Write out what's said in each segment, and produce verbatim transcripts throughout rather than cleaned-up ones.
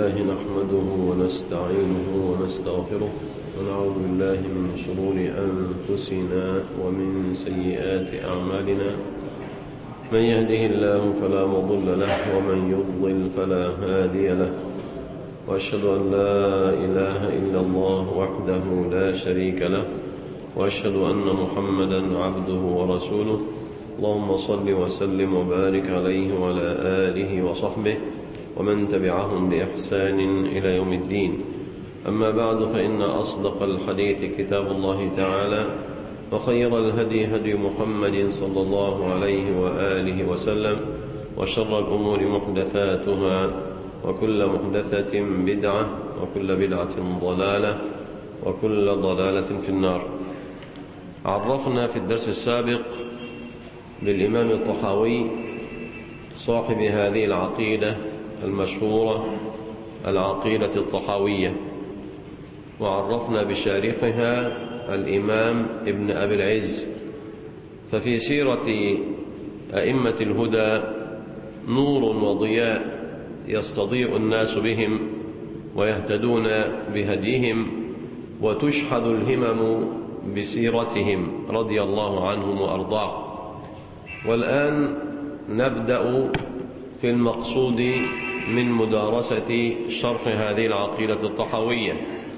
الله نحمده ونستعينه ونستغفره ونعوذ بالله من شرور أنفسنا ومن سيئات أعمالنا. من يهده الله فلا مضل له ومن يضلل فلا هادي له، وأشهد أن لا إله إلا الله وحده لا شريك له، وأشهد أن محمدا عبده ورسوله. اللهم صل وسلم وبارك عليه وعلى آله وصحبه ومن تبعهم بإحسان إلى يوم الدين. أما بعد، فإن أصدق الحديث كتاب الله تعالى، وخير الهدي هدي محمد صلى الله عليه وآله وسلم، وشر الأمور محدثاتها، وكل محدثة بدعة، وكل بدعة ضلالة، وكل ضلالة في النار. عرفنا في الدرس السابق بالإمام الطحاوي صاحب هذه العقيدة المشهورة، العقيدة الطحاوية، وعرفنا بشارحها الإمام ابن أبي العز. ففي سيرة أئمة الهدى نور وضياء يستضيء الناس بهم ويهتدون بهديهم، وتشحذ الهمم بسيرتهم رضي الله عنهم وأرضاهم. والآن نبدأ في المقصود من مدارسة شرح هذه العقيدة الطحاوية،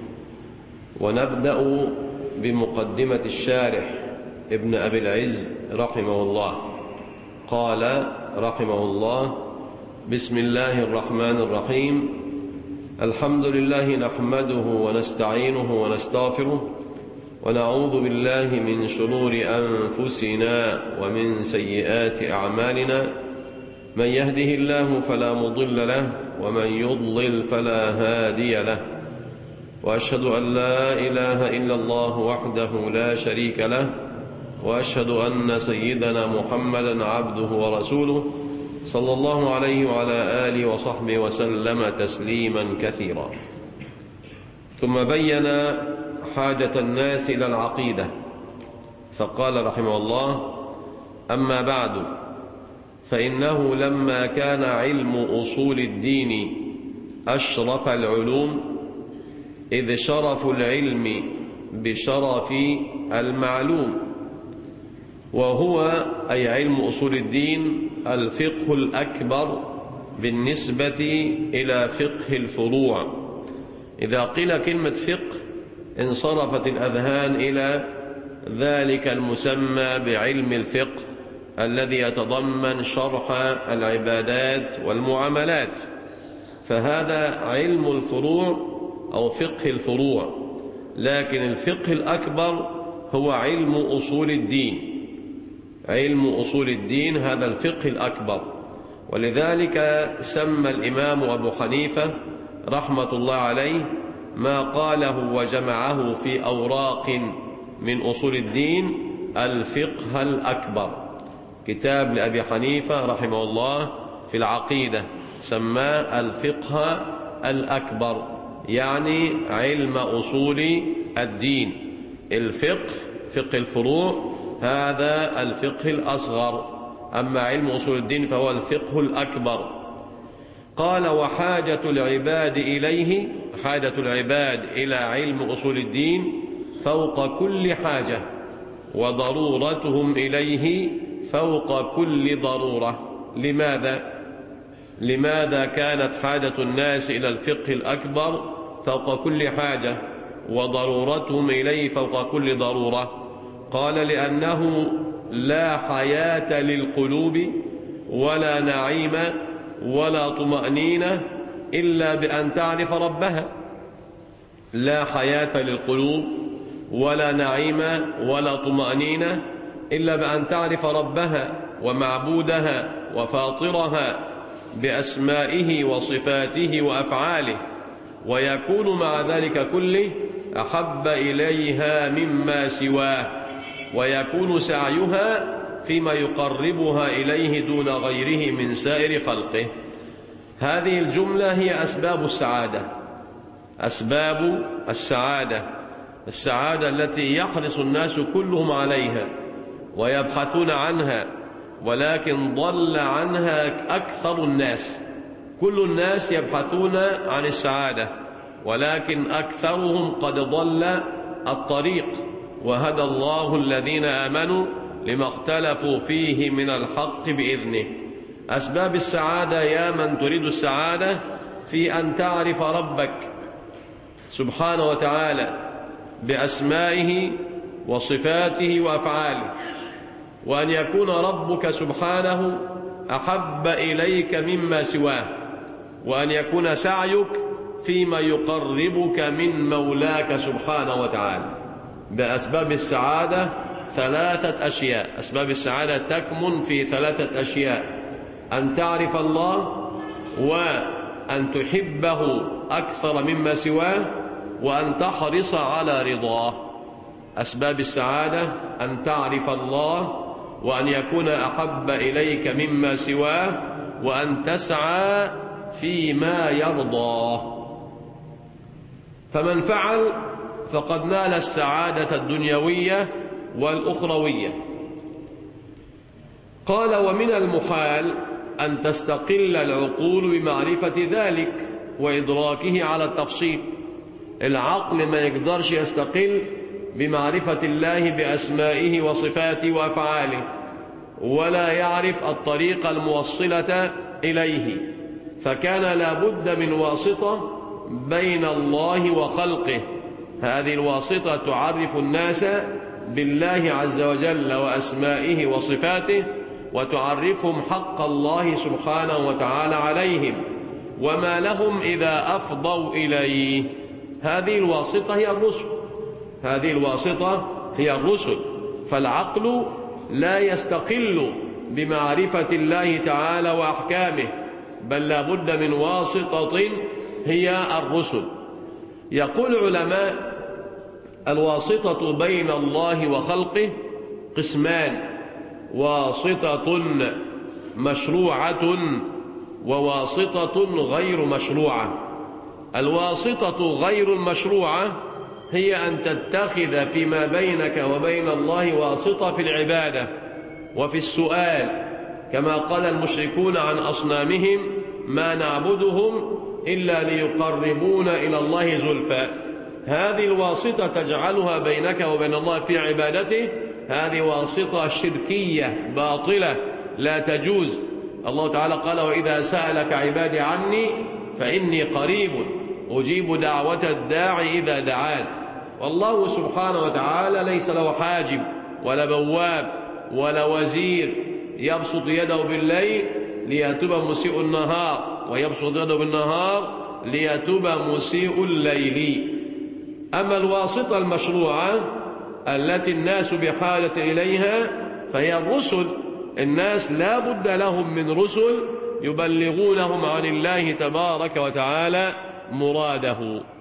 ونبدأ بمقدمة الشارح ابن أبي العز رحمه الله. قال رحمه الله: بسم الله الرحمن الرحيم. الحمد لله نحمده ونستعينه ونستغفره، ونعوذ بالله من شرور أنفسنا ومن سيئات أعمالنا. من يهده الله فلا مضل له، ومن يضلل فلا هادي له. وأشهد أن لا إله إلا الله وحده لا شريك له، وأشهد أن سيدنا محمدا عبده ورسوله، صلى الله عليه وعلى آله وصحبه وسلم تسليما كثيرا. ثم بين حاجة الناس إلى العقيدة، فقال رحمه الله: أما بعد، فإنه لما كان علم أصول الدين أشرف العلوم، إذ شرف العلم بشرف المعلوم، وهو أي علم أصول الدين الفقه الأكبر بالنسبة إلى فقه الفروع. إذا قيل كلمة فقه انصرفت الأذهان إلى ذلك المسمى بعلم الفقه الذي يتضمن شرح العبادات والمعاملات، فهذا علم الفروع أو فقه الفروع. لكن الفقه الأكبر هو علم أصول الدين. علم أصول الدين هذا الفقه الأكبر، ولذلك سمى الإمام أبو حنيفة رحمة الله عليه ما قاله وجمعه في أوراق من أصول الدين الفقه الأكبر. كتاب لأبي حنيفة رحمه الله في العقيدة سماه الفقه الأكبر، يعني علم أصول الدين. الفقه فقه الفروع هذا الفقه الأصغر، أما علم أصول الدين فهو الفقه الأكبر. قال: وحاجة العباد إليه، حاجة العباد إلى علم أصول الدين فوق كل حاجة، وضرورتهم إليه فوق كل ضرورة. لماذا؟ لماذا كانت حاجة الناس إلى الفقه الأكبر فوق كل حاجة، وضرورتهم إليه فوق كل ضرورة؟ قال: لأنه لا حياة للقلوب ولا نعيم ولا طمأنينة إلا بأن تعرف ربها. لا حياة للقلوب ولا نعيم ولا طمأنينة إلا بأن تعرف ربها ومعبودها وفاطرها بأسمائه وصفاته وأفعاله، ويكون مع ذلك كله أحب إليها مما سواه، ويكون سعيها فيما يقربها إليه دون غيره من سائر خلقه. هذه الجملة هي أسباب السعادة، أسباب السعادة، السعادة التي يحرص الناس كلهم عليها ويبحثون عنها، ولكن ضل عنها أكثر الناس. كل الناس يبحثون عن السعادة، ولكن أكثرهم قد ضل الطريق، وهدى الله الذين آمنوا لما اختلفوا فيه من الحق بإذنه. أسباب السعادة يا من تريد السعادة في أن تعرف ربك سبحانه وتعالى بأسمائه وصفاته وأفعاله، وأن يكون ربك سبحانه أحب إليك مما سواه، وأن يكون سعيك فيما يقربك من مولاك سبحانه وتعالى. بأسباب السعادة ثلاثة أشياء. أسباب السعادة تكمن في ثلاثة أشياء: أن تعرف الله، وأن تحبه أكثر مما سواه، وأن تحرص على رضاه. أسباب السعادة أن تعرف الله، وأن يكون أحب إليك مما سواه، وأن تسعى فيما يرضاه. فمن فعل فقد نال السعادة الدنيوية والأخروية. قال: ومن المحال أن تستقل العقول بمعرفة ذلك وإدراكه على التفصيل. العقل ما يقدرش يستقل بمعرفة الله بأسمائه وصفاته وأفعاله، ولا يعرف الطريق الموصلة إليه، فكان لا بد من واسطة بين الله وخلقه. هذه الواسطة تعرف الناس بالله عز وجل وأسمائه وصفاته، وتعرفهم حق الله سبحانه وتعالى عليهم وما لهم إذا أفضوا إليه. هذه الواسطة هي الرسل. هذه الواسطة هي الرسل. فالعقل لا يستقل بمعرفة الله تعالى وأحكامه، بل لا بد من واسطة هي الرسل. يقول علماء: الواسطة بين الله وخلقه قسمان: واسطة مشروعة وواسطة غير مشروعة. الواسطة غير المشروعة هي أن تتخذ فيما بينك وبين الله واسطة في العبادة وفي السؤال، كما قال المشركون عن أصنامهم: ما نعبدهم إلا ليقربونا إلى الله زلفى. هذه الواسطة تجعلها بينك وبين الله في عبادته، هذه واسطة شركية باطلة لا تجوز. الله تعالى قال: وإذا سألك عبادي عني فإني قريب أجيب دعوة الداعي إذا دعان. والله سبحانه وتعالى ليس له حاجب ولا بواب ولا وزير يبسط يده بالليل ليتوب مسيء النهار، ويبسط يده بالنهار ليتوب مسيء الليل. أما الواسطة المشروعة التي الناس بحاجة إليها فهي الرسل. الناس لا بد لهم من رسل يبلغونهم عن الله تبارك وتعالى مراده.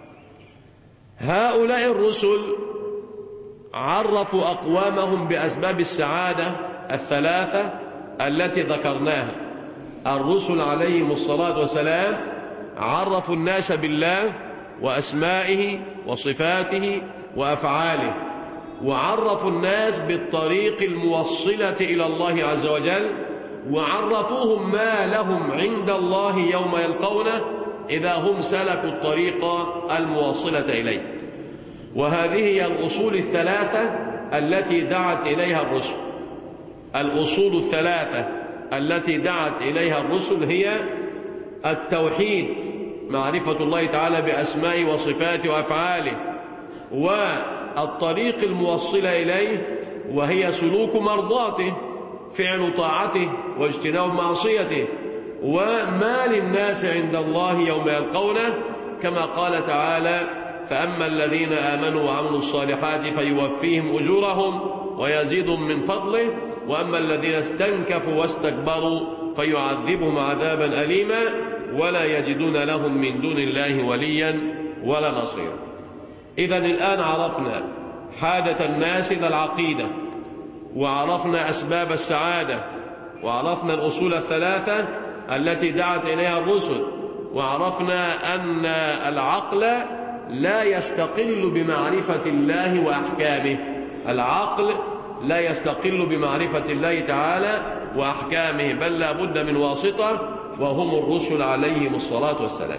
هؤلاء الرسل عرفوا أقوامهم بأسباب السعادة الثلاثة التي ذكرناها. الرسل عليهم الصلاة والسلام عرفوا الناس بالله وأسمائه وصفاته وأفعاله، وعرفوا الناس بالطريق الموصلة إلى الله عز وجل، وعرفوهم ما لهم عند الله يوم يلقونه إذا هم سلكوا الطريق الموصلة إليه. وهذه هي الأصول الثلاثة التي دعت إليها الرسل. الأصول الثلاثة التي دعت إليها الرسل هي التوحيد، معرفة الله تعالى بأسمائه وصفاته وأفعاله، والطريق الموصلة إليه وهي سلوك مرضاته، فعل طاعته واجتناب معصيته، وما للناس عند الله يوم يلقونه، كما قال تعالى: فأما الذين آمنوا وعملوا الصالحات فيوفيهم أجورهم ويزيدهم من فضله، وأما الذين استنكفوا واستكبروا فيعذبهم عذابا أليما ولا يجدون لهم من دون الله وليا ولا نصيرا. إذن الآن عرفنا حاجة الناس إلى العقيدة، وعرفنا أسباب السعادة، وعرفنا الأصول الثلاثة التي دعت إليها الرسل، وعرفنا أن العقل لا يستقل بمعرفة الله وأحكامه. العقل لا يستقل بمعرفة الله تعالى وأحكامه، بل لا بد من واسطة وهم الرسل عليهم الصلاة والسلام.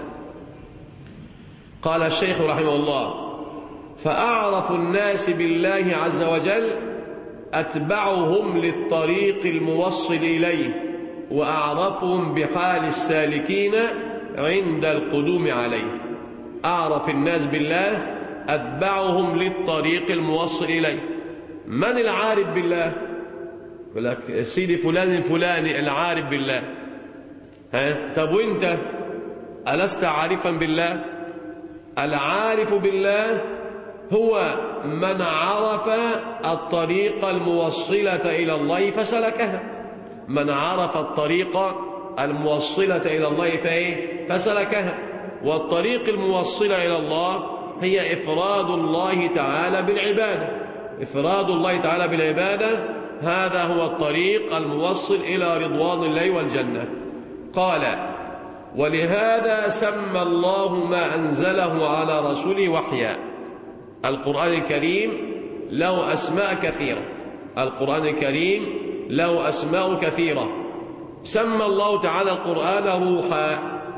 قال الشيخ رحمه الله: فأعرف الناس بالله عز وجل أتبعهم للطريق الموصل إليه، وأعرفهم بحال السالكين عند القدوم عليه. أعرف الناس بالله أتبعهم للطريق الموصل إليه. من العارف بالله؟ يقول لك سيدي فلان الفلاني العارف بالله. ها؟ طب وانت ألست عارفا بالله؟ العارف بالله هو من عرف الطريق الموصلة إلى الله فسلكها. من عرف الطريق الموصلة إلى الله فإيه؟ فسلكها. والطريق الموصلة إلى الله هي إفراد الله تعالى بالعبادة. إفراد الله تعالى بالعبادة هذا هو الطريق الموصل إلى رضوان الله والجنة. قال: ولهذا سمى الله ما أنزله على رسوله وحيا. القرآن الكريم له أسماء كثيرة. القرآن الكريم له أسماء كثيرة. سمى الله تعالى القرآن روحا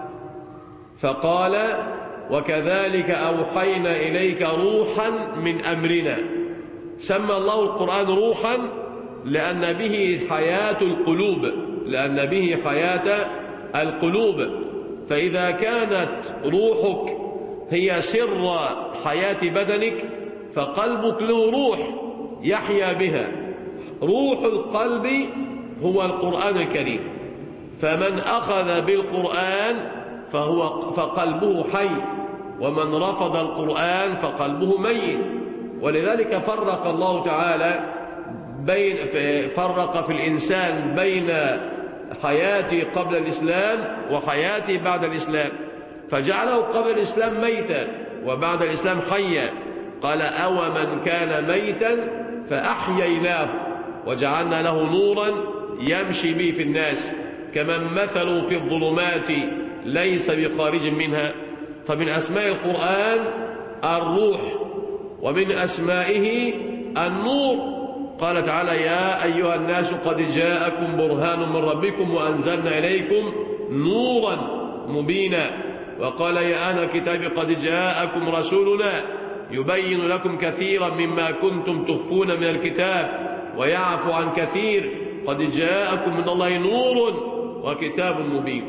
فقال: وكذلك أوحينا إليك روحا من أمرنا. سمى الله القرآن روحا لأن به حياة القلوب، لأن به حياة القلوب. فإذا كانت روحك هي سر حياة بدنك فقلبك له روح يحيا بها. روح القلب هو القرآن الكريم. فمن أخذ بالقرآن فهو فقلبه حي، ومن رفض القرآن فقلبه ميت. ولذلك فرق الله تعالى بين فرق في الإنسان بين حياته قبل الإسلام وحياته بعد الإسلام، فجعله قبل الإسلام ميتا وبعد الإسلام حيا. قال: أو من كان ميتا فأحييناه وجعلنا له نورا يمشي به في الناس كمن مثله في الظلمات ليس بخارج منها. فمن أسماء القرآن الروح، ومن أسمائه النور. قال تعالى: يا أيها الناس قد جاءكم برهان من ربكم وأنزلنا إليكم نورا مبينا. وقال: يا أهل الكتاب قد جاءكم رسولنا يبين لكم كثيرا مما كنتم تخفون من الكتاب ويعفو عن كثير قد جاءكم من الله نور وكتاب مبين.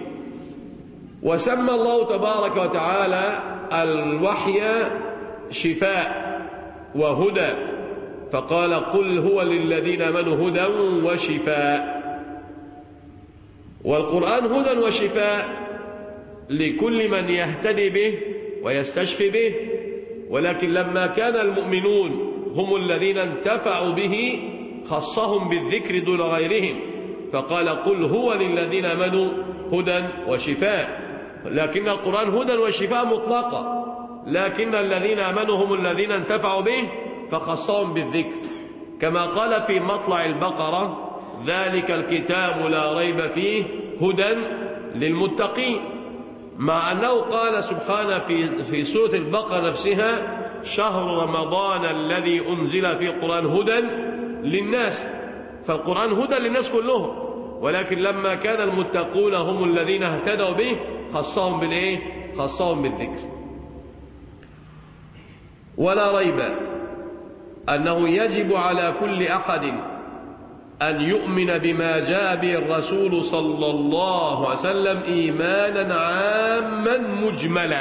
وسمى الله تبارك وتعالى الوحي شفاء وهدى فقال: قل هو للذين آمنوا هدى وشفاء. والقرآن هدى وشفاء لكل من يهتدي به ويستشفي به. ولكن لما كان المؤمنون هم الذين انتفعوا به خصهم بالذكر دون غيرهم، فقال: قل هو للذين آمنوا هدى وشفاء. لكن القرآن هدى وشفاء مطلقة، لكن الذين آمنوا هم الذين انتفعوا به فخصهم بالذكر، كما قال في مطلع البقرة: ذلك الكتاب لا ريب فيه هدى للمتقين. مع أنه قال سبحانه في في سورة البقرة نفسها: شهر رمضان الذي أنزل فيه القرآن هدى للناس. فالقرآن هدى للناس كلهم، ولكن لما كان المتقون هم الذين اهتدوا به خصهم بالإيه؟ خصهم بالذكر. ولا ريب أنه يجب على كل أحد أن يؤمن بما جاء به الرسول صلى الله عليه وسلم إيمانا عاما مجملا.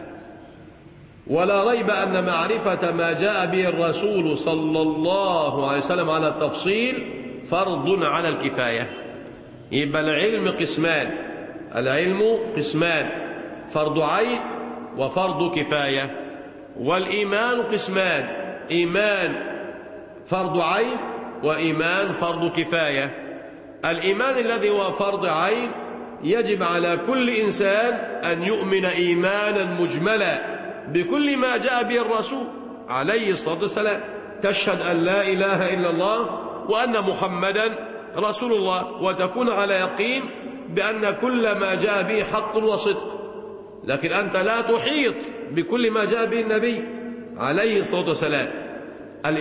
ولا ريب أن معرفة ما جاء به الرسول صلى الله عليه وسلم على التفصيل فرض على الكفاية. يبقى العلم قسمان، العلم قسمان: فرض عين وفرض كفاية. والإيمان قسمان: إيمان فرض عين وإيمان فرض كفاية. الإيمان الذي هو فرض عين يجب على كل إنسان أن يؤمن إيمانا مجملا بكل ما جاء به الرسول عليه الصلاة والسلام. تشهد أن لا إله إلا الله وأن محمدا رسول الله، وتكون على يقين بأن كل ما جاء به حق وصدق. لكن أنت لا تحيط بكل ما جاء به النبي عليه الصلاة والسلام.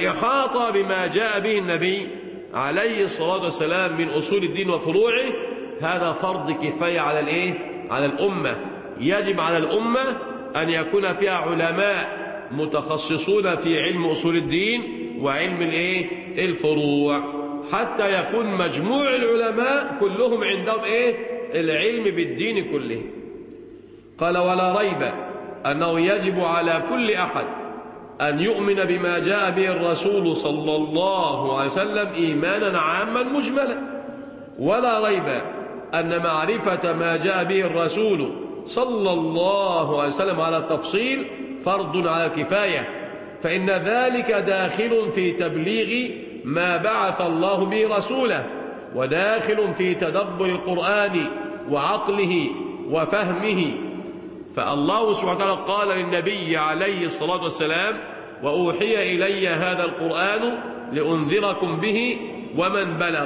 الإحاطة بما جاء به النبي عليه الصلاة والسلام من أصول الدين وفروعه هذا فرض كفاية على الإيه؟ على الأمة. يجب على الأمة أن يكون فيها علماء متخصصون في علم أصول الدين وعلم الإيه؟ الفروع، حتى يكون مجموع العلماء كلهم عندهم إيه؟ العلم بالدين كله. قال: ولا ريب أنه يجب على كل أحد أن يؤمن بما جاء به الرسول صلى الله عليه وسلم إيمانا عاما مجملا، ولا ريب أن معرفة ما جاء به الرسول صلى الله عليه وسلم على التفصيل فرض على الكفاية، فإن ذلك داخل في تبليغ ما بعث الله به رسوله، وداخل في تدبر القرآن وعقله وفهمه. فالله سبحانه وتعالى قال للنبي عليه الصلاة والسلام: وأوحي إلي هذا القرآن لأنذركم به ومن بلغ.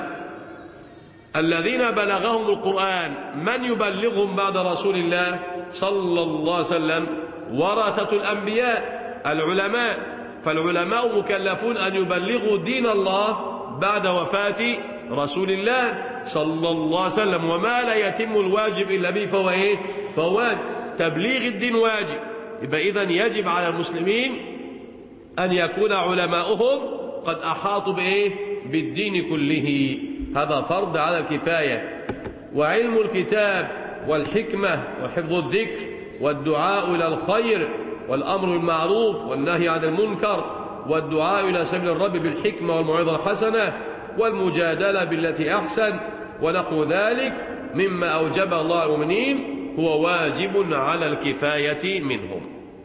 الذين بلغهم القرآن من يبلغهم بعد رسول الله صلى الله عليه وسلم؟ ورثة الأنبياء، العلماء. فالعلماء مكلفون أن يبلغوا دين الله بعد وفاة رسول الله صلى الله عليه وسلم، وما لا يتم الواجب إلا به فهو إيه؟ فهو واجب. تبليغ الدين واجب. يبقى إذن يجب على المسلمين أن يكون علماؤهم قد أحاطوا بإيه؟ بالدين كله. هذا فرض على الكفاية. وعلم الكتاب والحكمة وحفظ الذكر والدعاء إلى الخير والأمر بالمعروف والنهي عن المنكر والدعاء إلى سبيل الرب بالحكمة والموعظة الحسنة والمجادلة بالتي أحسن ونحو ذلك مما أوجب الله المؤمنين هو واجب على الكفاية منهم.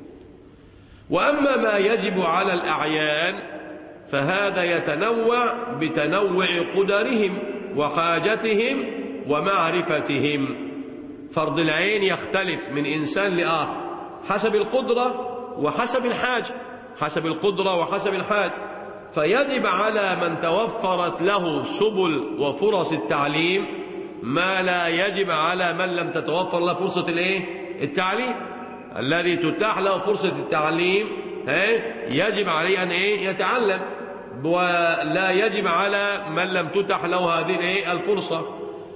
وأما ما يجب على الأعيان فهذا يتنوع بتنوع قدرهم وحاجتهم ومعرفتهم. فرض العين يختلف من إنسان لآخر حسب القدرة وحسب الحاجة، حسب القدرة وحسب الحاجة. فيجب على من توفرت له سبل وفرص التعليم ما لا يجب على من لم تتوفر له فرصة الايه؟ التعليم. الذي تتاح له فرصة التعليم يجب عليه أن ايه؟ يتعلم، ولا يجب على من لم تتح له هذه الايه؟ الفرصة.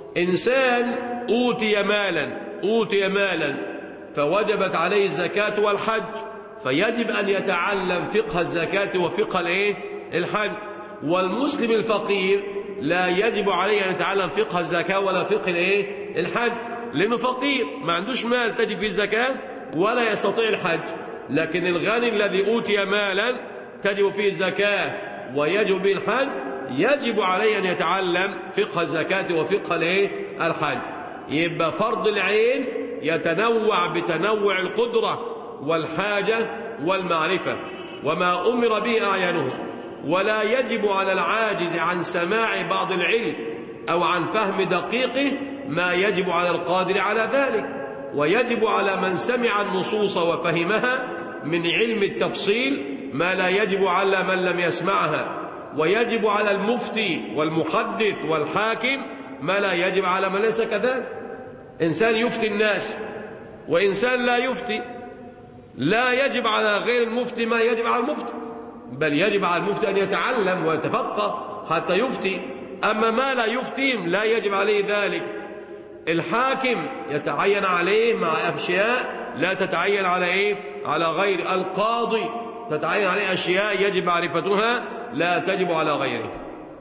إنسان أوتي مالا أوتي مالا فوجبت عليه الزكاة والحج، فيجب أن يتعلم فقه الزكاة وفقه الايه؟ الحج. والمسلم الفقير لا يجب عليه أن يتعلم فقه الزكاة ولا فقه الايه؟ الحج، لأنه فقير ما عندوش مال تجب فيه الزكاة ولا يستطيع الحج. لكن الغني الذي أوتي مالا تجب فيه الزكاة ويجب به الحج يجب عليه أن يتعلم فقه الزكاة وفقه الايه؟ الحج. يبقى فرض العين يتنوع بتنوع القدرة والحاجة والمعرفة وما أمر به أعيانهم، ولا يجب على العاجز عن سماع بعض العلم أو عن فهم دقيقه ما يجب على القادر على ذلك. ويجب على من سمع النصوص وفهمها من علم التفصيل ما لا يجب على من لم يسمعها. ويجب على المفتي والمحدث والحاكم ما لا يجب على من ليس كذلك. إنسان يفتي الناس وإنسان لا يفتي، لا يجب على غير المفتي ما يجب على المفتي، بل يجب على المفتي أن يتعلم ويتفقه حتى يفتي. أما ما لا يفتيم لا يجب عليه ذلك. الحاكم يتعين عليه مع أشياء لا تتعين على إيه؟ على غير. القاضي تتعين عليه أشياء يجب معرفتها لا تجب على غيره.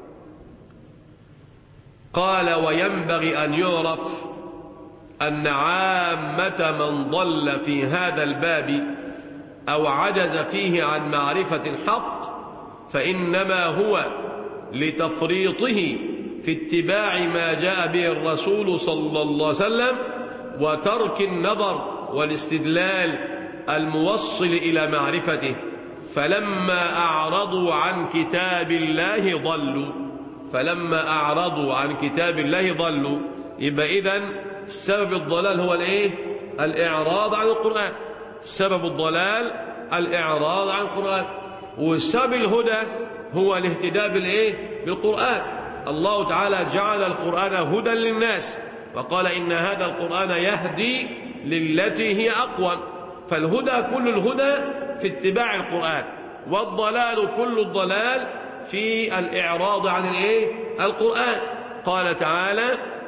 قال: وينبغي أن يعرف أن عامة من ضل في هذا الباب أو عجز فيه عن معرفة الحق فإنما هو لتفريطه في اتباع ما جاء به الرسول صلى الله عليه وسلم وترك النظر والاستدلال الموصل إلى معرفته. فلما أعرضوا عن كتاب الله ضلوا فلما أعرضوا عن كتاب الله ضلوا. يبقى إذن سبب الضلال هو الإيه؟ الإعراض عن القرآن. سبب الضلال الإعراض عن القرآن، وسبب الهدى هو الاهتداء بالإيه؟ بالقرآن. الله تعالى جعل القرآن هدى للناس وقال إن هذا القرآن يهدي للتي هي أقوم. فالهدى كل الهدى في اتباع القرآن، والضلال كل الضلال في الإعراض عن الإيه؟ القرآن. قال تعالى: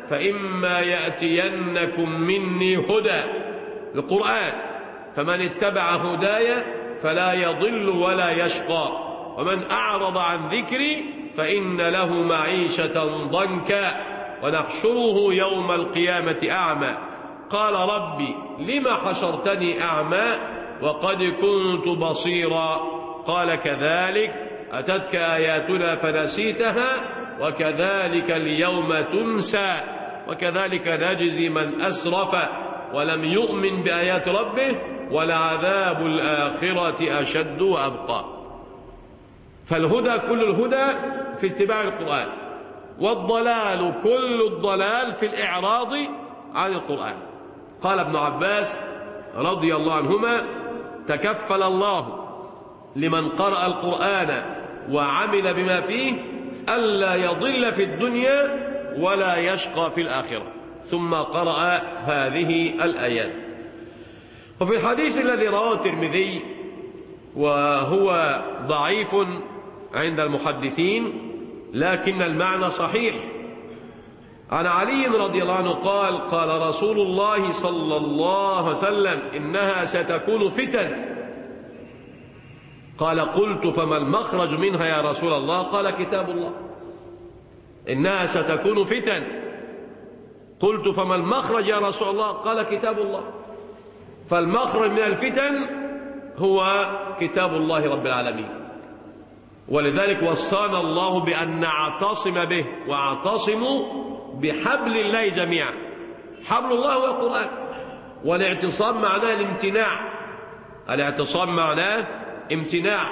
فإما يأتينكم مني هدى، القرآن، فمن اتبع هداي فلا يضل ولا يشقى، ومن أعرض عن ذكري فإن له معيشة ضنكا ونحشره يوم القيامة أعمى. قال ربي لم حشرتني أعمى وقد كنت بصيرا. قال كذلك أتتك آياتنا فنسيتها وكذلك اليوم تنسى وكذلك نجزي من أسرف ولم يؤمن بآيات ربه ولعذاب الآخرة أشد وأبقى. فالهدى كل الهدى في اتباع القرآن، والضلال كل الضلال في الإعراض عن القرآن. قال ابن عباس رضي الله عنهما: تكفل الله لمن قرأ القرآن وعمل بما فيه ألا يضل في الدنيا ولا يشقى في الآخرة. ثم قرأ هذه الآيات. وفي الحديث الذي رواه الترمذي وهو ضعيف عند المحدثين لكن المعنى صحيح، عن علي رضي الله عنه قال: قال رسول الله صلى الله عليه وسلم: إنها ستكون فتن. قال: قلت فما المخرج منها يا رسول الله؟ قال: كتاب الله. إنها ستكون فتن. قلت فما المخرج يا رسول الله؟ قال: كتاب الله. فالمخرج من الفتن هو كتاب الله رب العالمين، ولذلك وصانا الله بأن نعتصم به، واعتصموا بحبل الله جميعا. حبل الله هو القرآن، والاعتصام معناه الامتناع. الاعتصام معناه امتناع.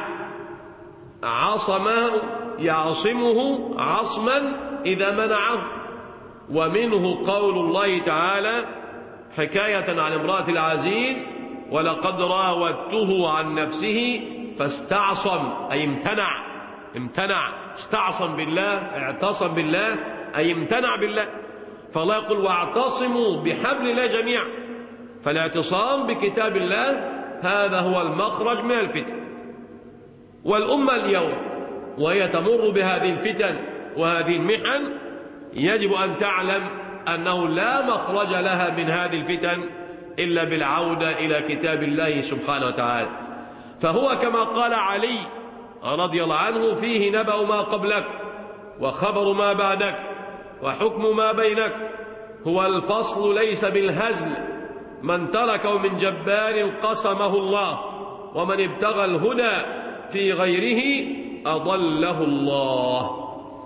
عصمه يعصمه عصما إذا منعه. ومنه قول الله تعالى حكاية عن امرأة العزيز: ولقد راودته عن نفسه فاستعصم، أي امتنع. امتنع، استعصم بالله، اعتصم بالله، أي امتنع بالله. فالله يقول: واعتصموا بحبل الله جميعا. فالاعتصام بكتاب الله هذا هو المخرج من الفتن. والأمة اليوم وهي تمر بهذه الفتن وهذه المحن يجب أن تعلم أنه لا مخرج لها من هذه الفتن إلا بالعودة إلى كتاب الله سبحانه وتعالى. فهو كما قال علي رضي الله عنه: فيه نبأ ما قبلك وخبر ما بعدك وحكم ما بينك، هو الفصل ليس بالهزل، من تركه من جبار قسمه الله، ومن ابتغى الهدى في غيره أضله الله.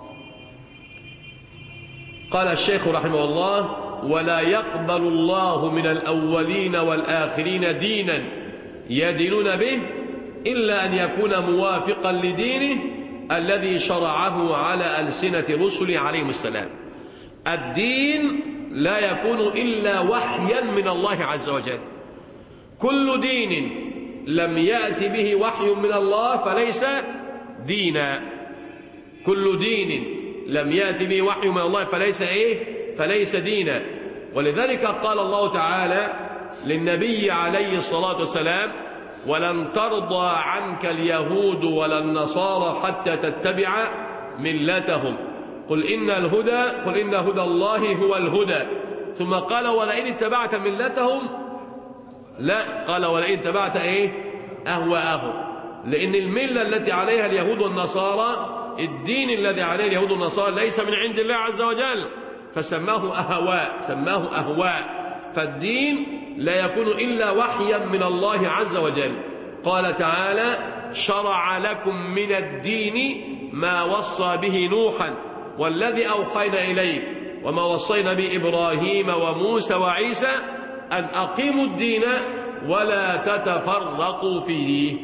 قال الشيخ رحمه الله: ولا يقبل الله من الأولين والآخرين دينا يدينون به إلا أن يكون موافقا لدينه الذي شرعه على ألسنة رسله عليهم السلام. الدين لا يكون إلا وحيا من الله عز وجل. كل دين لم يأت به وحي من الله فليس دينا. كل دين لم يأتي به وحي من الله فليس إيه؟ فليس دينا. ولذلك قال الله تعالى للنبي عليه الصلاة والسلام: ولن ترضى عنك اليهود ولا النصارى حتى تتبع ملتهم، قل إن الهدى قل إن هدى الله هو الهدى. ثم قال: ولئن اتبعت ملتهم، لا، قال: ولئن اتبعت إيه؟ أهواءهم. لأن الملة التي عليها اليهود والنصارى، الدين الذي عليه اليهود والنصارى ليس من عند الله عز وجل، فسماه أهواء، سماه أهواء. فالدين لا يكون إلا وحيا من الله عز وجل. قال تعالى: شرع لكم من الدين ما وصى به نوحا والذي أوحينا إليك وما وصينا به إبراهيم وموسى وعيسى أن أقيموا الدين ولا تتفرقوا فيه.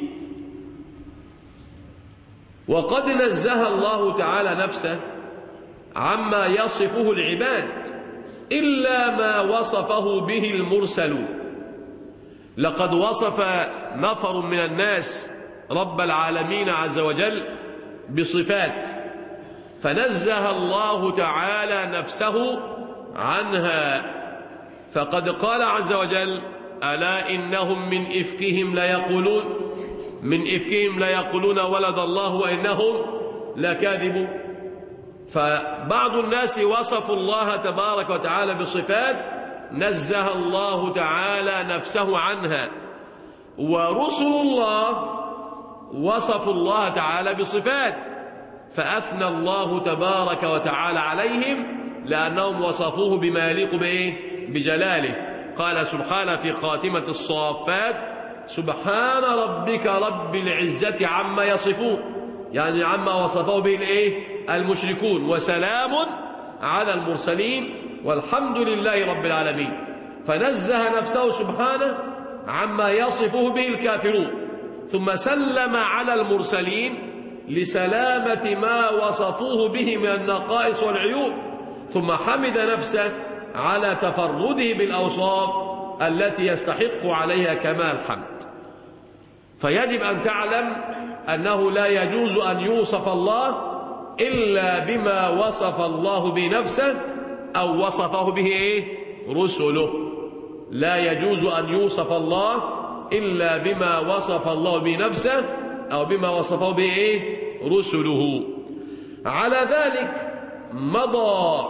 وقد نزه الله تعالى نفسه عما يصفه العباد إلا ما وصفه به المرسلون. لقد وصف نفر من الناس رب العالمين عز وجل بصفات فنزه الله تعالى نفسه عنها. فقد قال عز وجل: ألا إنهم من إفكهم ليقولون من إفكهم ليقولون ولد الله وإنهم لكاذبون. فبعض الناس وصفوا الله تبارك وتعالى بصفات نزه الله تعالى نفسه عنها، ورسل الله وصفوا الله تعالى بصفات فأثنى الله تبارك وتعالى عليهم لأنهم وصفوه بما يليق به بجلاله. قال سبحانه في خاتمة الصافات: سبحان ربك رب العزة عما يصفون، يعني عما وصفوه به الايه المشركون، وسلام على المرسلين والحمد لله رب العالمين. فنزه نفسه سبحانه عما يصفه به الكافرون، ثم سلم على المرسلين لسلامة ما وصفوه به من النقائص والعيوب، ثم حمد نفسه على تفرده بالأوصاف التي يستحق عليها كمال الحمد. فيجب أن تعلم أنه لا يجوز أن يوصف الله إلا بما وصف الله بنفسه أو وصفه به إيه؟ رسله. لا يجوز أن يوصف الله إلا بما وصف الله بنفسه أو بما وصفه به إيه؟ رسله. على ذلك مضى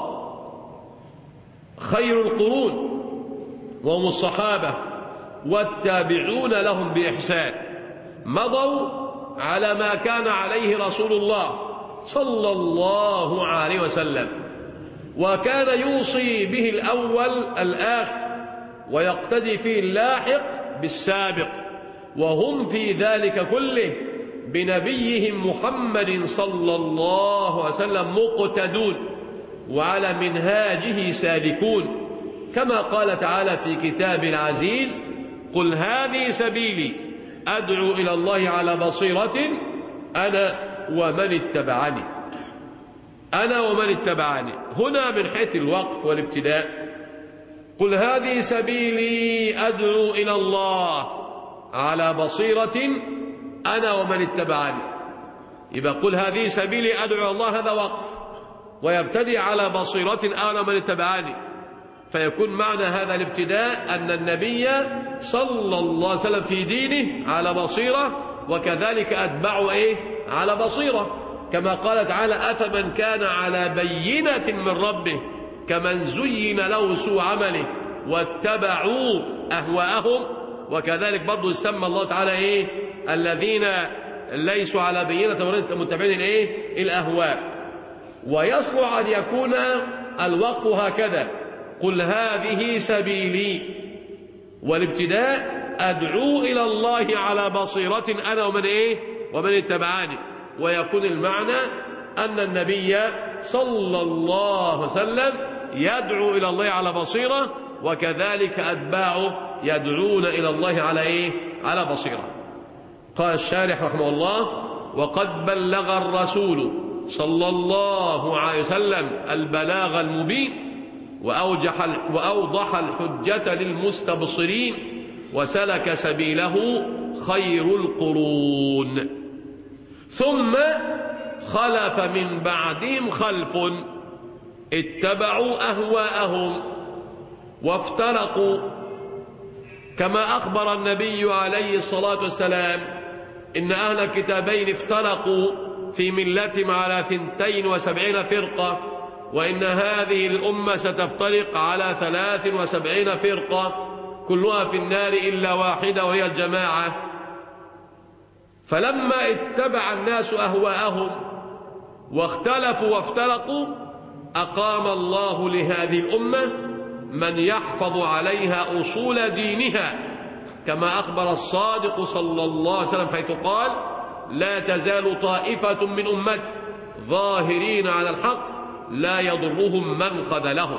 خير القرون وهم الصحابة والتابعون لهم بإحسان، مضوا على ما كان عليه رسول الله صلى الله عليه وسلم، وكان يوصي به الأول الآخر ويقتدي فيه اللاحق بالسابق، وهم في ذلك كله بنبيهم محمد صلى الله عليه وسلم مقتدون وعلى منهاجه سالكون، كما قال تعالى في كتاب العزيز: قل هذه سبيلي أدعو إلى الله على بصيرة أنا ومن اتبعني. أنا ومن اتبعني هنا من حيث الوقف والابتداء، قل هذه سبيلي أدعو إلى الله على بصيرة أنا ومن اتبعني. يبقى قل هذه سبيلي أدعو إلى الله، هذا وقف، ويبتدي على بصيرة أنا ومن اتبعني، فيكون معنى هذا الابتداء أن النبي صلى الله عليه وسلم في دينه على بصيرة، وكذلك أتبعه إيه؟ على بصيرة، كما قال تعالى: أفمن كان على بينة من ربه كمن زين له سوء عمله واتبعوا أهواءهم. وكذلك برضو يسمى الله تعالى إيه؟ الذين ليسوا على بينة متبعين الإيه؟ الأهواء. ويصلح أن يكون الوقف هكذا: قل هذه سبيلي، والابتداء أدعو إلى الله على بصيرة أنا ومن إيه؟ ومن اتبعاني، ويكون المعنى أن النبي صلى الله عليه وسلم يدعو إلى الله على بصيرة، وكذلك أتباعه يدعون إلى الله على إيه؟ على بصيرة. قال الشارح رحمه الله: وقد بلغ الرسول صلى الله عليه وسلم البلاغ المبين، وأوجح وأوضح الحجة للمستبصرين، وسلك سبيله خير القرون. ثم خلف من بعدهم خلف اتبعوا أهواءهم وافترقوا، كما أخبر النبي عليه الصلاة والسلام إن أهل الكتابين افترقوا في ملتهم على ثنتين وسبعين فرقة، وإن هذه الأمة ستفترق على ثلاث وسبعين فرقة كلها في النار إلا واحدة وهي الجماعة. فلما اتبع الناس أهواءهم واختلفوا وافترقوا، أقام الله لهذه الأمة من يحفظ عليها أصول دينها، كما أخبر الصادق صلى الله عليه وسلم حيث قال: لا تزال طائفة من أمتي ظاهرين على الحق لا يضرهم من خذلهم.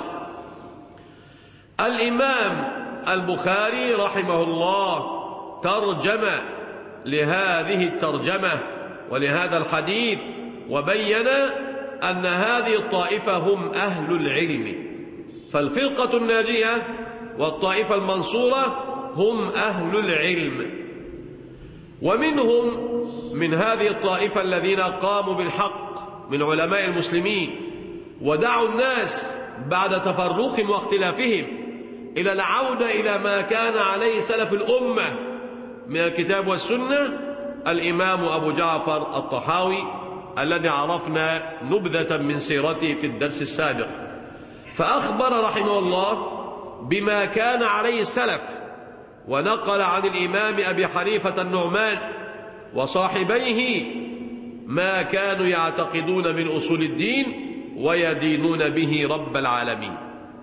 الإمام البخاري رحمه الله ترجم لهذه الترجمة ولهذا الحديث، وبين أن هذه الطائفة هم أهل العلم، فالفرقة الناجية والطائفة المنصورة هم أهل العلم. ومنهم من هذه الطائفة الذين قاموا بالحق من علماء المسلمين، ودعوا الناس بعد تفرقهم واختلافهم إلى العودة إلى ما كان عليه سلف الأمة من الكتاب والسنة: الإمام أبو جعفر الطحاوي، الذي عرفنا نبذة من سيرته في الدرس السابق. فأخبر رحمه الله بما كان عليه السلف، ونقل عن الإمام أبي حنيفة النعمان وصاحبيه ما كانوا يعتقدون من أصول الدين ويدينون به رب العالمين.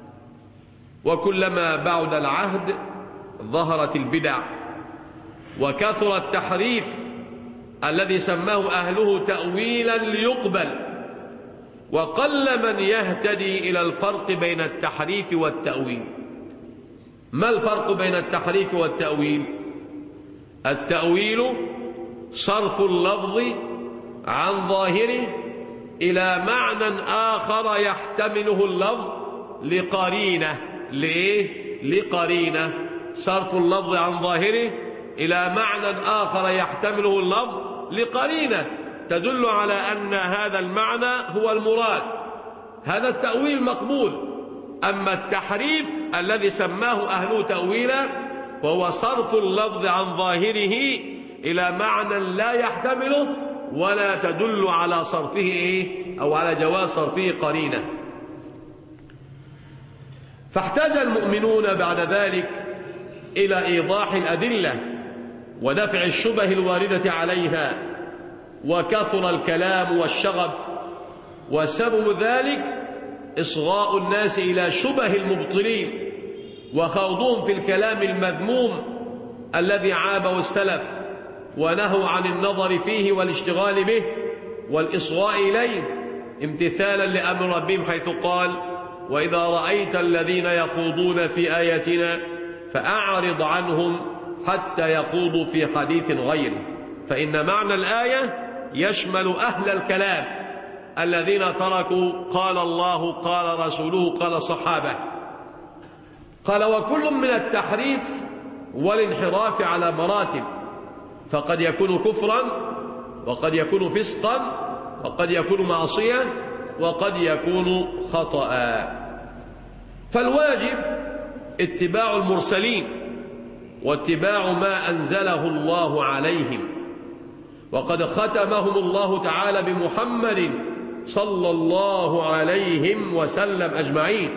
وكلما بعد العهد ظهرت البدع وكثر التحريف الذي سماه أهله تأويلا ليقبل، وقل من يهتدي إلى الفرق بين التحريف والتأويل. ما الفرق بين التحريف والتأويل؟ التأويل صرف اللفظ عن ظاهره إلى معنى آخر يحتمله اللفظ لقرينة. لإيه؟ لقرينة. صرف اللفظ عن ظاهره إلى معنى آخر يحتمله اللفظ لقرينة تدل على أن هذا المعنى هو المراد. هذا التأويل مقبول. أما التحريف الذي سماه أهله تأويلا وهو صرف اللفظ عن ظاهره إلى معنى لا يحتمله ولا تدل على صرفه إيه؟ أو على جواز صرفه قرينة. فاحتاج المؤمنون بعد ذلك إلى إيضاح الأدلة ودفع الشبه الواردة عليها، وكثر الكلام والشغب، وسبب ذلك إصغاء الناس إلى شبه المبطلين وخوضهم في الكلام المذموم الذي عابه السلف ونهوا عن النظر فيه والاشتغال به والإصغاء إليه امتثالا لأمر ربهم، حيث قال: وإذا رأيت الذين يخوضون في آياتنا فأعرض عنهم حتى يخوضوا في حديث غيره. فإن معنى الآية يشمل أهل الكلام الذين تركوا قال الله قال رسوله قال الصحابة. قال: وكل من التحريف والانحراف على مراتب، فقد يكون كفرا وقد يكون فسقا وقد يكون معصية وقد يكون خطأ. فالواجب اتباع المرسلين واتباع ما أنزله الله عليهم، وقد ختمهم الله تعالى بمحمد صلى الله عليه وسلم أجمعين،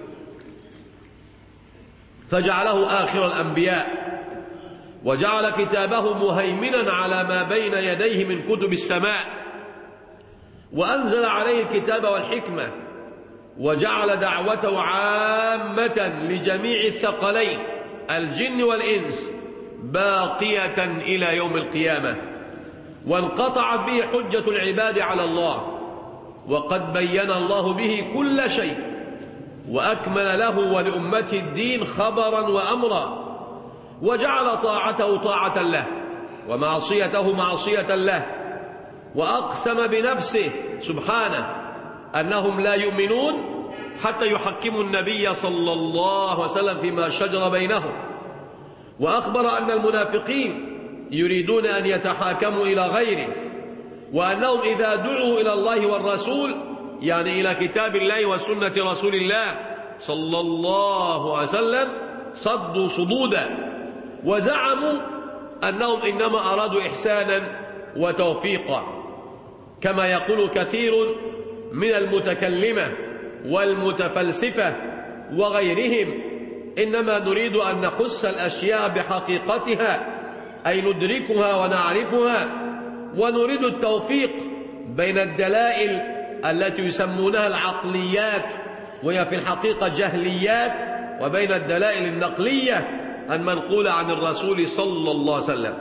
فجعله آخر الأنبياء وجعل كتابه مهيمنا على ما بين يديه من كتب السماء، وأنزل عليه الكتاب والحكمة، وجعل دعوته عامة لجميع الثقلين الجن والإنس باقية إلى يوم القيامة، وانقطعت به حجة العباد على الله، وقد بين الله به كل شيء وأكمل له ولأمته الدين خبرا وأمرا، وجعل طاعته طاعة له ومعصيته معصية له، وأقسم بنفسه سبحانه أنهم لا يؤمنون حتى يحكموا النبي صلى الله عليه وسلم فيما شجر بينهم، وأخبر أن المنافقين يريدون أن يتحاكموا إلى غيره، وأنهم إذا دعوا إلى الله والرسول يعني إلى كتاب الله وسنة رسول الله صلى الله عليه وسلم صدوا صدودا، وزعموا أنهم إنما أرادوا إحسانا وتوفيقا، كما يقول كثير من المتكلمة والمتفلسفة وغيرهم: إنما نريد أن نخص الأشياء بحقيقتها، أي ندركها ونعرفها، ونريد التوفيق بين الدلائل التي يسمونها العقليات وهي في الحقيقة جهليات، وبين الدلائل النقلية المنقولة عن الرسول صلى الله عليه وسلم،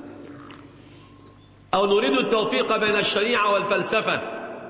أو نريد التوفيق بين الشريعة والفلسفة.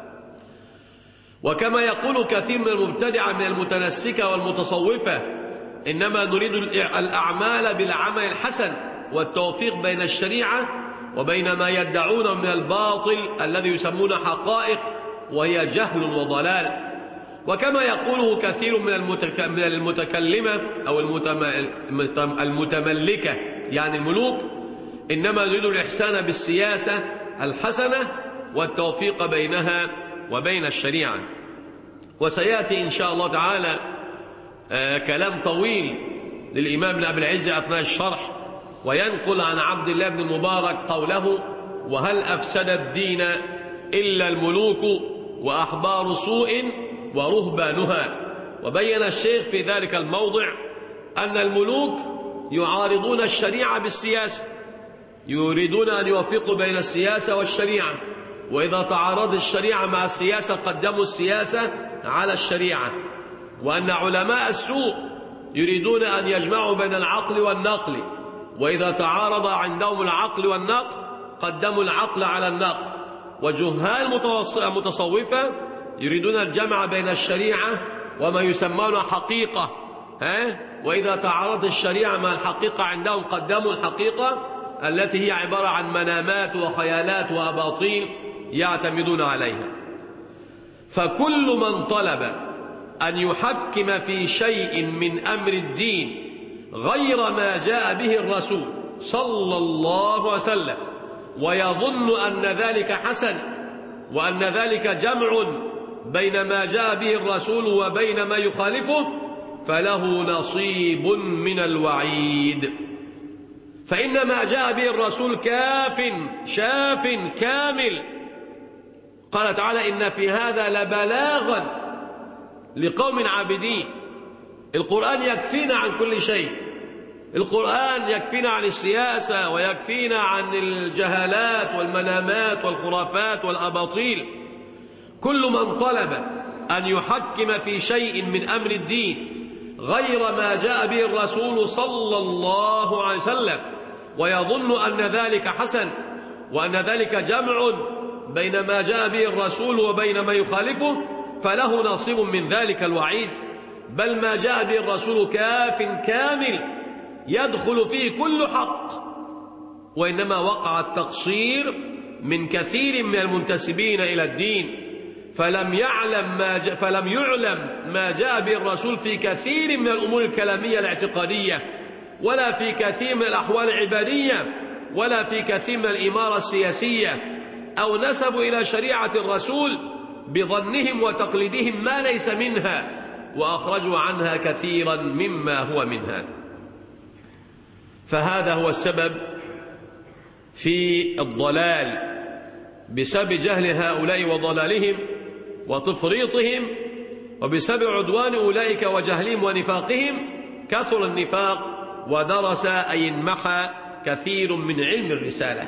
وكما يقول كثير من المبتدعة من المتنسكة والمتصوفة: إنما نريد الأعمال بالعمل الحسن والتوفيق بين الشريعة وبين ما يدعونه من الباطل الذي يسمونه حقائق وهي جهل وضلال. وكما يقوله كثير من من المتكلمة أو المتملكة يعني الملوك: إنما نريد الإحسان بالسياسة الحسنة والتوفيق بينها وبين الشريعة. وسيأتي إن شاء الله تعالى آه كلام طويل للإمام ابن أبي العز أثناء الشرح، وينقل عن عبد الله بن المبارك قوله: وهل أفسد الدين إلا الملوك وأحبار سوء ورهبانها. وبين الشيخ في ذلك الموضع أن الملوك يعارضون الشريعة بالسياسة، يريدون أن يوفقوا بين السياسة والشريعة، وإذا تعارض الشريعة مع السياسة قدموا السياسة على الشريعة. وأن علماء السوء يريدون أن يجمعوا بين العقل والنقل، وإذا تعارض عندهم العقل والنقل قدموا العقل على النقل. وجهال المتصوفة يريدون الجمع بين الشريعة وما يسمون حقيقة، ها؟ وإذا تعارضت الشريعة مع الحقيقة عندهم قدموا الحقيقة التي هي عبارة عن منامات وخيالات وأباطيل يعتمدون عليها. فكل من طلب أن يحكم في شيء من أمر الدين غير ما جاء به الرسول صلى الله عليه وسلم ويظن أن ذلك حسن وأن ذلك جمع بين ما جاء به الرسول وبين ما يخالفه فله نصيب من الوعيد. فإن ما جاء به الرسول كاف شاف كامل. قال تعالى: إن في هذا لبلاغا لقوم عابدين. القرآن يكفينا عن كل شيء. القرآن يكفينا عن السياسة، ويكفينا عن الجهالات والمنامات والخرافات والأباطيل. كل من طلب أن يحكم في شيء من أمر الدين غير ما جاء به الرسول صلى الله عليه وسلم ويظن أن ذلك حسن وأن ذلك جمع بين ما جاء به الرسول وبين ما يخالفه فله نصيب من ذلك الوعيد. بل ما جاء به الرسول كاف كامل يدخل فيه كل حق، وإنما وقع التقصير من كثير من المنتسبين إلى الدين، فلم يعلم ما جاء فلم يعلم ما جاء به الرسول في كثير من الأمور الكلامية الاعتقادية، ولا في كثير من الأحوال العبادية، ولا في كثير من الإمارة السياسية، أو نسبوا إلى شريعة الرسول بظنهم وتقليدهم ما ليس منها، وأخرجوا عنها كثيرا مما هو منها. فهذا هو السبب في الضلال. بسبب جهل هؤلاء وضلالهم وتفريطهم، وبسبب عدوان أولئك وجهلهم ونفاقهم، كثر النفاق ودرس أي انمحى كثير من علم الرسالة.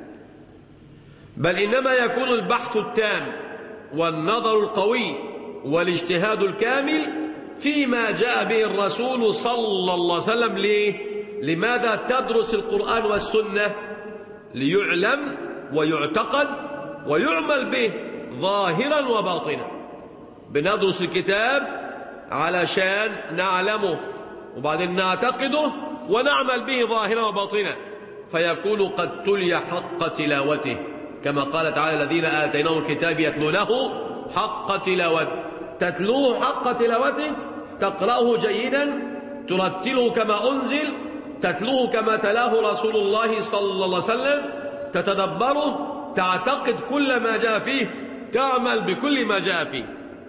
بل إنما يكون البحث التام والنظر القوي والاجتهاد الكامل فيما جاء به الرسول صلى الله عليه وسلم. ليه؟ لماذا تدرس القرآن والسنة؟ ليعلم ويعتقد ويعمل به ظاهرا وباطنا. بندرس الكتاب علشان نعلمه وبعدين نعتقده ونعمل به ظاهرا وباطنا، فيكون قد تلي حق تلاوته، كما قال تعالى: الذين آتيناهم الكتاب يتلونه حق تلاوته. تتلوه حق تلاوته، تقرأه جيدا، ترتله كما أنزل، تتلوه كما تلاه رسول الله صلى الله عليه وسلم، تتدبره، تعتقد كل ما جاء فيه، تعمل بكل ما جاء فيه.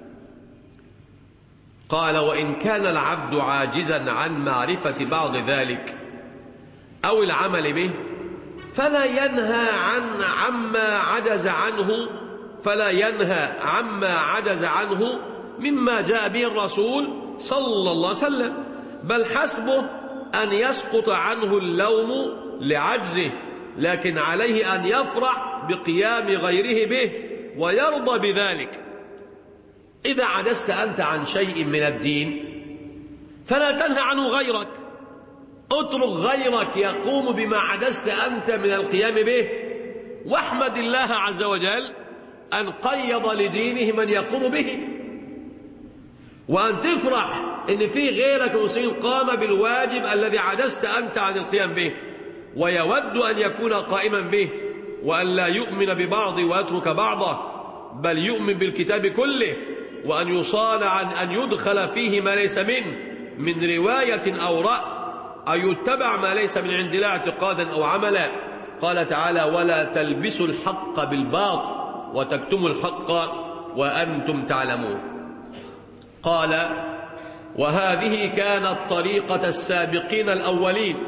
قال: وإن كان العبد عاجزا عن معرفة بعض ذلك أو العمل به فلا ينهى عن عما عجز عنه فلا ينهى عما عجز عنه مما جاء به الرسول صلى الله عليه وسلم، بل حسبه أن يسقط عنه اللوم لعجزه، لكن عليه أن يفرح بقيام غيره به ويرضى بذلك. إذا عجزت أنت عن شيء من الدين فلا تنهى عنه غيرك، اترك غيرك يقوم بما عجزت أنت من القيام به، واحمد الله عز وجل أن قيض لدينه من يقوم به، وأن تفرح إن في غيرك مسلم قام بالواجب الذي عجزت أنت عن القيام به، ويود أن يكون قائما به، وأن لا يؤمن ببعض ويترك بعضه، بل يؤمن بالكتاب كله، وأن يصان عن أن يدخل فيه ما ليس منه من رواية أو رأي، أو يتبع ما ليس من عند الله اعتقادا أو عملا. قال تعالى: ولا تلبسوا الحق بالباطل وتكتموا الحق وأنتم تعلمون. قال: وهذه كانت طريقة السابقين الأولين،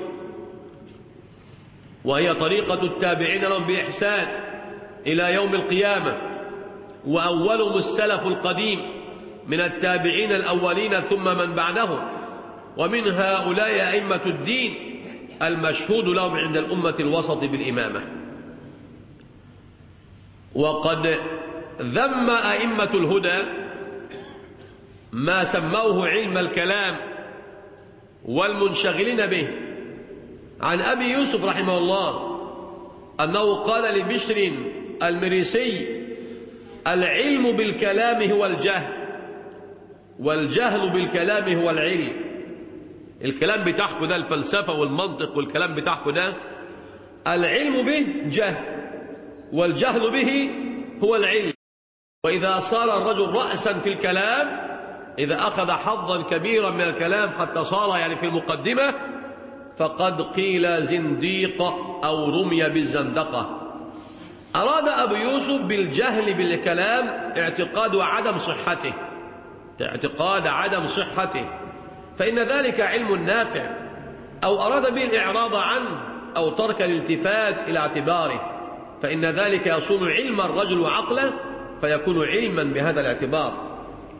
وهي طريقة التابعين لهم بإحسان إلى يوم القيامة، وأولهم السلف القديم من التابعين الأولين ثم من بعدهم، ومن هؤلاء أئمة الدين المشهود لهم عند الأمة الوسط بالإمامة. وقد ذم أئمة الهدى ما سموه علم الكلام والمنشغلين به. عن أبي يوسف رحمه الله أنه قال لبشر المريسي: العلم بالكلام هو الجهل، والجهل بالكلام هو العلم. الكلام بتاعكم ده الفلسفة والمنطق والكلام بتاعكم ده العلم به جهل، والجهل به هو العلم. وإذا صار الرجل رأسا في الكلام، إذا أخذ حظا كبيرا من الكلام حتى صار يعني في المقدمة، فقد قيل زنديق أو رمي بالزندقة. أراد أبو يوسف بالجهل بالكلام اعتقاد عدم صحته، اعتقاد عدم صحته، فإن ذلك علم نافع، أو أراد به الإعراض عنه أو ترك الالتفات إلى اعتباره، فإن ذلك يصون علم الرجل وعقله فيكون علما بهذا الاعتبار.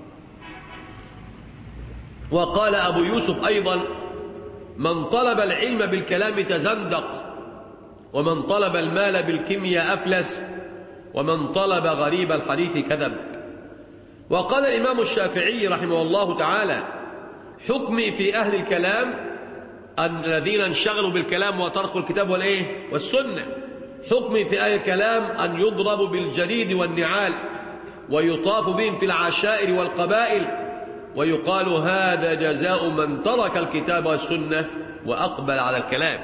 وقال أبو يوسف أيضا: من طلب العلم بالكلام تزندق، ومن طلب المال بالكيمياء أفلس، ومن طلب غريب الحديث كذب. وقال الإمام الشافعي رحمه الله تعالى: حكمي في أهل الكلام الذين انشغلوا بالكلام وتركوا الكتاب والإيه والسنة، حكمي في أهل الكلام أن يضربوا بالجريد والنعال ويطاف بهم في العشائر والقبائل، ويقال هذا جزاء من ترك الكتاب والسنة وأقبل على الكلام.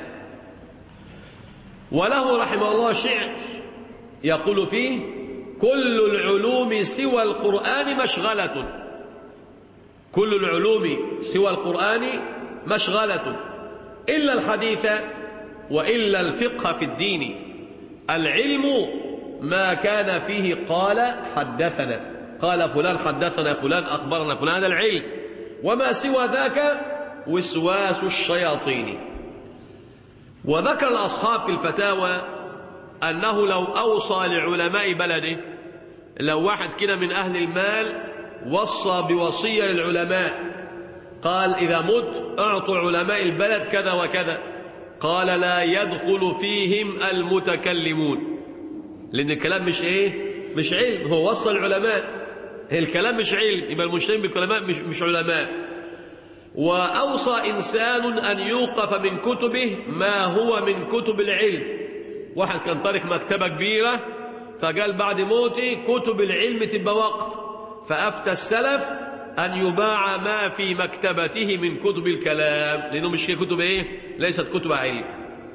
وله رحمه الله شعر يقول فيه: كل العلوم سوى القرآن مشغلة، كل العلوم سوى القرآن مشغلة إلا الحديث وإلا الفقه في الدين. العلم ما كان فيه قال حدثنا، قال فلان حدثنا فلان أخبرنا فلان، هذا العلم. وما سوى ذاك وسواس الشياطين. وذكر الأصحاب في الفتاوى أنه لو أوصى لعلماء بلده، لو واحد كده من أهل المال وصى بوصية للعلماء، قال إذا مت أعطوا علماء البلد كذا وكذا، قال لا يدخل فيهم المتكلمون، لأن الكلام مش إيه مش علم، هو وصى العلماء، الكلام مش علم، يبقى المجتمع بالعلماء مش, مش علماء. وأوصى إنسان أن يوقف من كتبه ما هو من كتب العلم، واحد كان تارك مكتبة كبيرة فقال بعد موتي كتب العلم تبقى وقف، فأفتى السلف أن يباع ما في مكتبته من كتب الكلام، لأنه مش هي كتب إيه ليست كتب علم.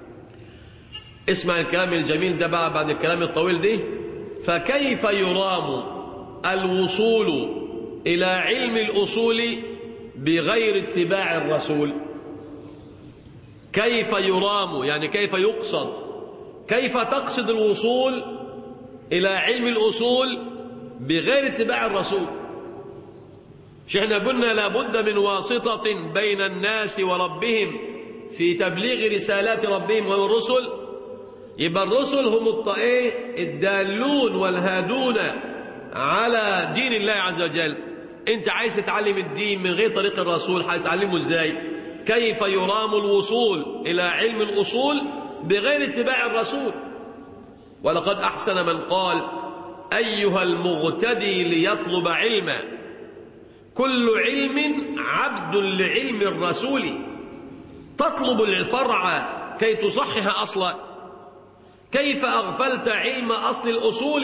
اسمع الكلام الجميل ده بقى بعد الكلام الطويل ده: فكيف يرام الوصول إلى علم الأصول بغير اتباع الرسول؟ كيف يرام يعني كيف يقصد، كيف تقصد الوصول إلى علم الأصول بغير اتباع الرسول؟ شحنا قلنا لابد من واسطة بين الناس وربهم في تبليغ رسالات ربهم والرسل. يبقى الرسل هم الدالون والهادون على دين الله عز وجل. انت عايز تتعلم الدين من غير طريق الرسول، هتتعلمه ازاي؟ كيف يرام الوصول إلى علم الأصول بغير اتباع الرسول؟ ولقد أحسن من قال: أيها المغتدي ليطلب علما، كل علم عبد لعلم الرسول. تطلب الفرع كي تصحح أصلا، كيف أغفلت علم أصل الأصول؟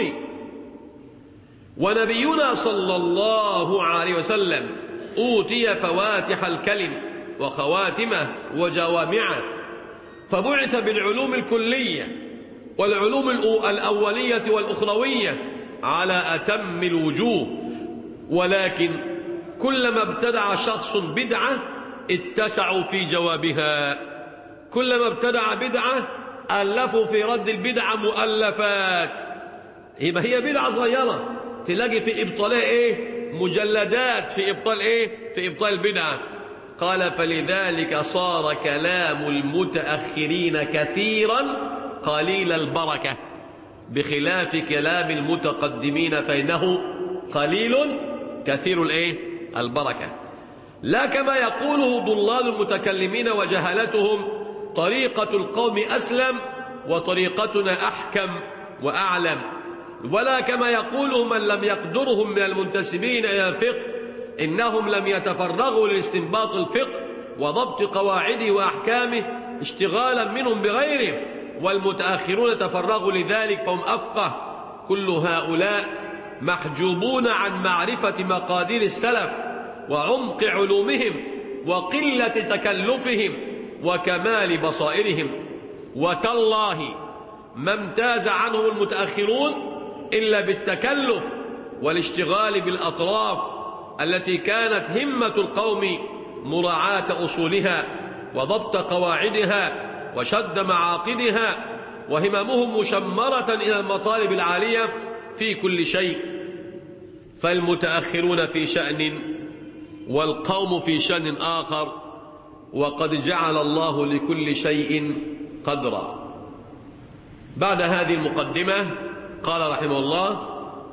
ونبينا صلى الله عليه وسلم أوتي فواتح الكلم وخواتمه وجوامعه، فبعث بالعلوم الكلية والعلوم الأولية والأخروية على أتم الوجوه. ولكن كلما ابتدع شخص بدعة اتسعوا في جوابها، كلما ابتدع بدعة ألفوا في رد البدعة مؤلفات. يبقى هي بدعة صغيرة تلاقي في إبطالها إيه مجلدات في إبطال إيه في إبطال البدعة. قال: فلذلك صار كلام المتأخرين كثيرا قليل البركة. بخلاف كلام المتقدمين فإنه قليل كثير الإيه؟ البركة. لا كما يقوله ضلال المتكلمين وجهلتهم طريقة القوم أسلم وطريقتنا أحكم وأعلم، ولا كما يقوله من لم يقدرهم من المنتسبين إلى الفقه إنهم لم يتفرغوا لاستنباط الفقه وضبط قواعده وأحكامه اشتغالا منهم بغيره، والمتأخرون تفرغوا لذلك فهم أفقه. كل هؤلاء محجوبون عن معرفة مقادير السلف وعمق علومهم وقلة تكلفهم وكمال بصائرهم. وتالله ما امتاز عنهم المتأخرون إلا بالتكلف والاشتغال بالأطراف التي كانت همة القوم مراعاة أصولها وضبط قواعدها وشد معاقدها، وهممهم مشمرة إلى المطالب العالية في كل شيء. فالمتأخرون في شأن والقوم في شأن آخر، وقد جعل الله لكل شيء قدرا. بعد هذه المقدمة قال رحمه الله: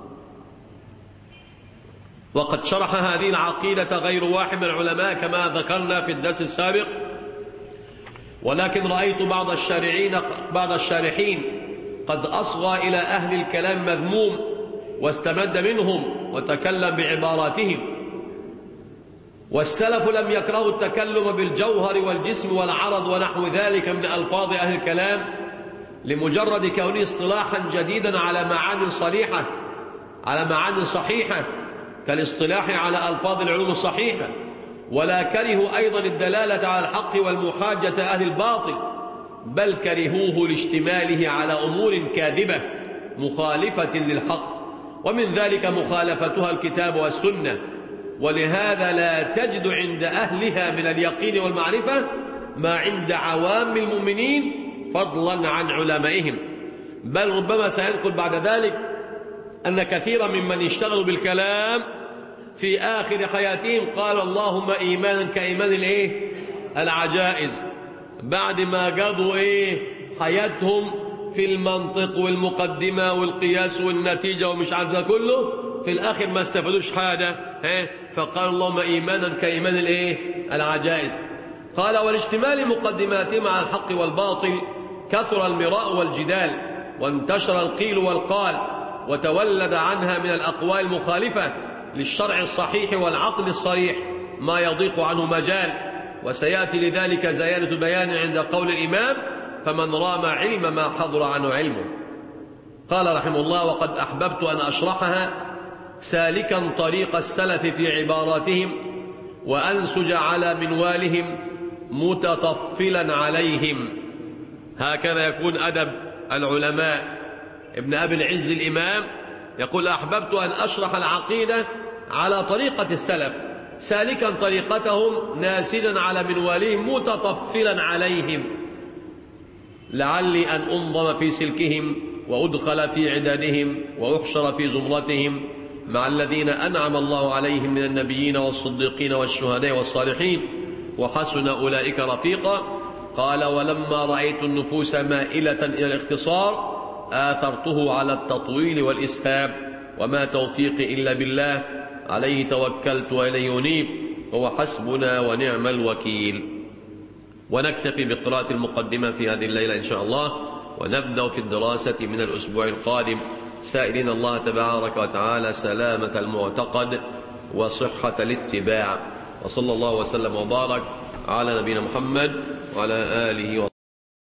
وقد شرح هذه العقيدة غير واحد من العلماء كما ذكرنا في الدرس السابق، ولكن رأيت بعض الشارعين بعض الشارحين قد أصغى إلى أهل الكلام مذموم واستمد منهم وتكلم بعباراتهم. والسلف لم يكرهوا التكلم بالجوهر والجسم والعرض ونحو ذلك من ألفاظ أهل الكلام لمجرد كونه اصطلاحا جديدا على معاني صريحة على معاني صحيحة كالاصطلاح على ألفاظ العلوم الصحيحة، ولا كرهوا أيضا الدلالة على الحق والمحاجة أهل الباطل، بل كرهوه لاشتماله على أمور كاذبة مخالفة للحق، ومن ذلك مخالفتها الكتاب والسنة. ولهذا لا تجد عند أهلها من اليقين والمعرفة ما عند عوام المؤمنين فضلا عن علمائهم، بل ربما سينقل بعد ذلك أن كثيرا ممن اشتغلوا بالكلام في آخر حياتهم قال اللهم إيمانا كإيمان الإيه؟ العجائز، بعد ما قضوا إيه؟ حياتهم في المنطق والمقدمة والقياس والنتيجة ومش عارف ده كله، في الآخر ما استفادوش حاجة، فقال اللهم إيمانا كإيمان الإيه؟ العجائز. قال: والاشتمال مقدماتهم على الحق والباطل كثر المراء والجدال، وانتشر القيل والقال، وتولد عنها من الأقوال المخالفة للشرع الصحيح والعقل الصريح ما يضيق عنه مجال، وسيأتي لذلك زيادة بيان عند قول الإمام: فمن رام علم ما حضر عنه علمه. قال رحمه الله: وقد أحببت أن أشرحها سالكا طريق السلف في عباراتهم، وأنسج على منوالهم متطفلا عليهم. هكذا يكون أدب العلماء. ابن أبي العز الإمام يقول: أحببت أن أشرح العقيدة على طريقة السلف سالكا طريقتهم ناسجا على منوالهم متطفلا عليهم، لعلي أن أنظم في سلكهم وأدخل في عدادهم وأحشر في زمرتهم مع الذين أنعم الله عليهم من النبيين والصديقين والشهداء والصالحين وحسن أولئك رفيقا. قال: ولما رأيت النفوس مائلة إلى الاختصار آثرته على التطويل والإسهاب، وما توفيقي إلا بالله، عليه توكلت وإليه أنيب، هو حسبنا ونعم الوكيل. ونكتفي بقراءة المقدمة في هذه الليلة إن شاء الله، ونبدأ في الدراسة من الأسبوع القادم، سائلين الله تبارك وتعالى سلامة المعتقد وصحة الاتباع. وصلى الله وسلم وبارك على نبينا محمد وعلى آله وصحبه.